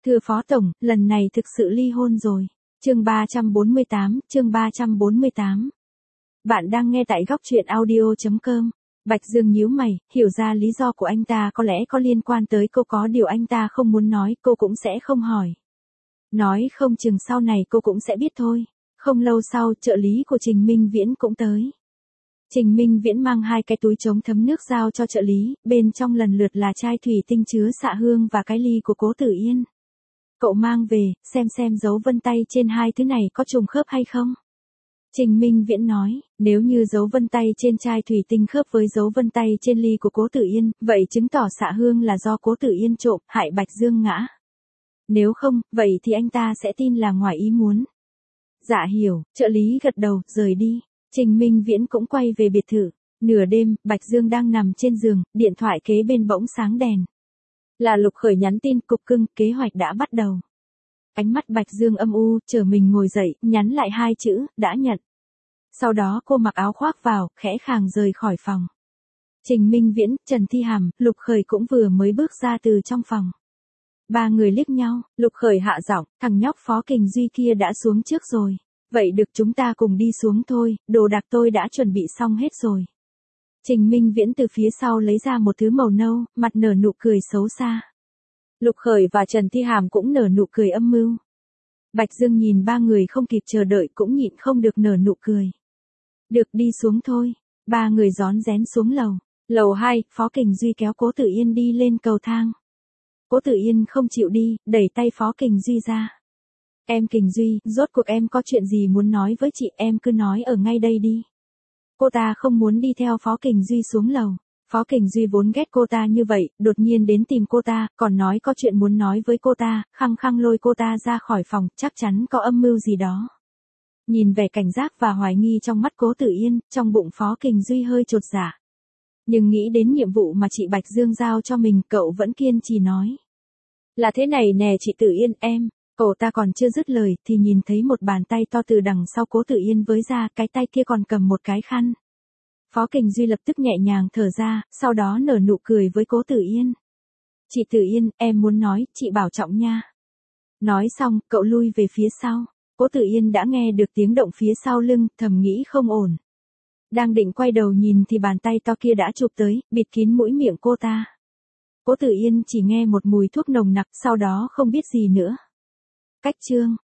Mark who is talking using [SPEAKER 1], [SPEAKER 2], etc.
[SPEAKER 1] Thưa Phó Tổng, lần này thực sự ly hôn rồi. Chương 348. Bạn đang nghe tại góc truyện audio.com. Bạch Dương nhíu mày, hiểu ra lý do của anh ta có lẽ có liên quan tới cô, có điều anh ta không muốn nói, cô cũng sẽ không hỏi. Nói không chừng sau này cô cũng sẽ biết thôi. Không lâu sau, trợ lý của Trình Minh Viễn cũng tới. Trình Minh Viễn mang 2 cái túi chống thấm nước giao cho trợ lý, bên trong lần lượt là chai thủy tinh chứa xạ hương và cái ly của Cố Tử Yên. Cậu mang về, xem dấu vân tay trên 2 thứ này có trùng khớp hay không? Trình Minh Viễn nói, nếu như dấu vân tay trên chai thủy tinh khớp với dấu vân tay trên ly của Cố Tử Yên, vậy chứng tỏ xạ hương là do Cố Tử Yên trộm, hại Bạch Dương Ngã. Nếu không, vậy thì anh ta sẽ tin là ngoài ý muốn. Dạ hiểu, trợ lý gật đầu, rời đi. Trình Minh Viễn cũng quay về biệt thự. Nửa đêm, Bạch Dương đang nằm trên giường, điện thoại kế bên bỗng sáng đèn. Là Lục Khởi nhắn tin, cục cưng, kế hoạch đã bắt đầu. Ánh mắt Bạch Dương âm u, chờ mình ngồi dậy, nhắn lại 2 chữ, đã nhận. Sau đó cô mặc áo khoác vào, khẽ khàng rời khỏi phòng. Trình Minh Viễn, Trần Thi Hàm, Lục Khởi cũng vừa mới bước ra từ trong phòng. 3 người liếc nhau, Lục Khởi hạ giọng, thằng nhóc Phó Kình Duy kia đã xuống trước rồi. Vậy được, chúng ta cùng đi xuống thôi, đồ đạc tôi đã chuẩn bị xong hết rồi. Trình Minh Viễn từ phía sau lấy ra một thứ màu nâu, mặt nở nụ cười xấu xa. Lục Khởi và Trần Thi Hàm cũng nở nụ cười âm mưu. Bạch Dương nhìn 3 người không kịp chờ đợi cũng nhịn không được nở nụ cười. Được, đi xuống thôi. 3 người rón rén xuống lầu. Lầu 2, Phó Kình Duy kéo Cố Tử Yên đi lên cầu thang. Cố Tử Yên không chịu đi, đẩy tay Phó Kình Duy ra. Em Kình Duy, rốt cuộc em có chuyện gì muốn nói với chị, em cứ nói ở ngay đây đi. Cô ta không muốn đi theo Phó Kình Duy xuống lầu. Phó Kình Duy vốn ghét cô ta như vậy, đột nhiên đến tìm cô ta, còn nói có chuyện muốn nói với cô ta, khăng khăng lôi cô ta ra khỏi phòng, chắc chắn có âm mưu gì đó. Nhìn vẻ cảnh giác và hoài nghi trong mắt Cố Tử Yên, trong bụng Phó Kình Duy hơi chột dạ. Nhưng nghĩ đến nhiệm vụ mà chị Bạch Dương giao cho mình, cậu vẫn kiên trì nói. Là thế này nè chị Tử Yên, em. Cậu ta còn chưa dứt lời thì nhìn thấy một bàn tay to từ đằng sau Cố Tử Yên với ra, cái tay kia còn cầm một cái khăn. Phó Kình Duy lập tức nhẹ nhàng thở ra, sau đó nở nụ cười với Cố Tử Yên. Chị Tử Yên, em muốn nói, chị bảo trọng nha. Nói xong, cậu lui về phía sau. Cố Tử Yên đã nghe được tiếng động phía sau lưng, thầm nghĩ không ổn. Đang định quay đầu nhìn thì bàn tay to kia đã chụp tới, bịt kín mũi miệng cô ta. Cố Tử Yên chỉ nghe một mùi thuốc nồng nặc, sau đó không biết gì nữa. Cách chương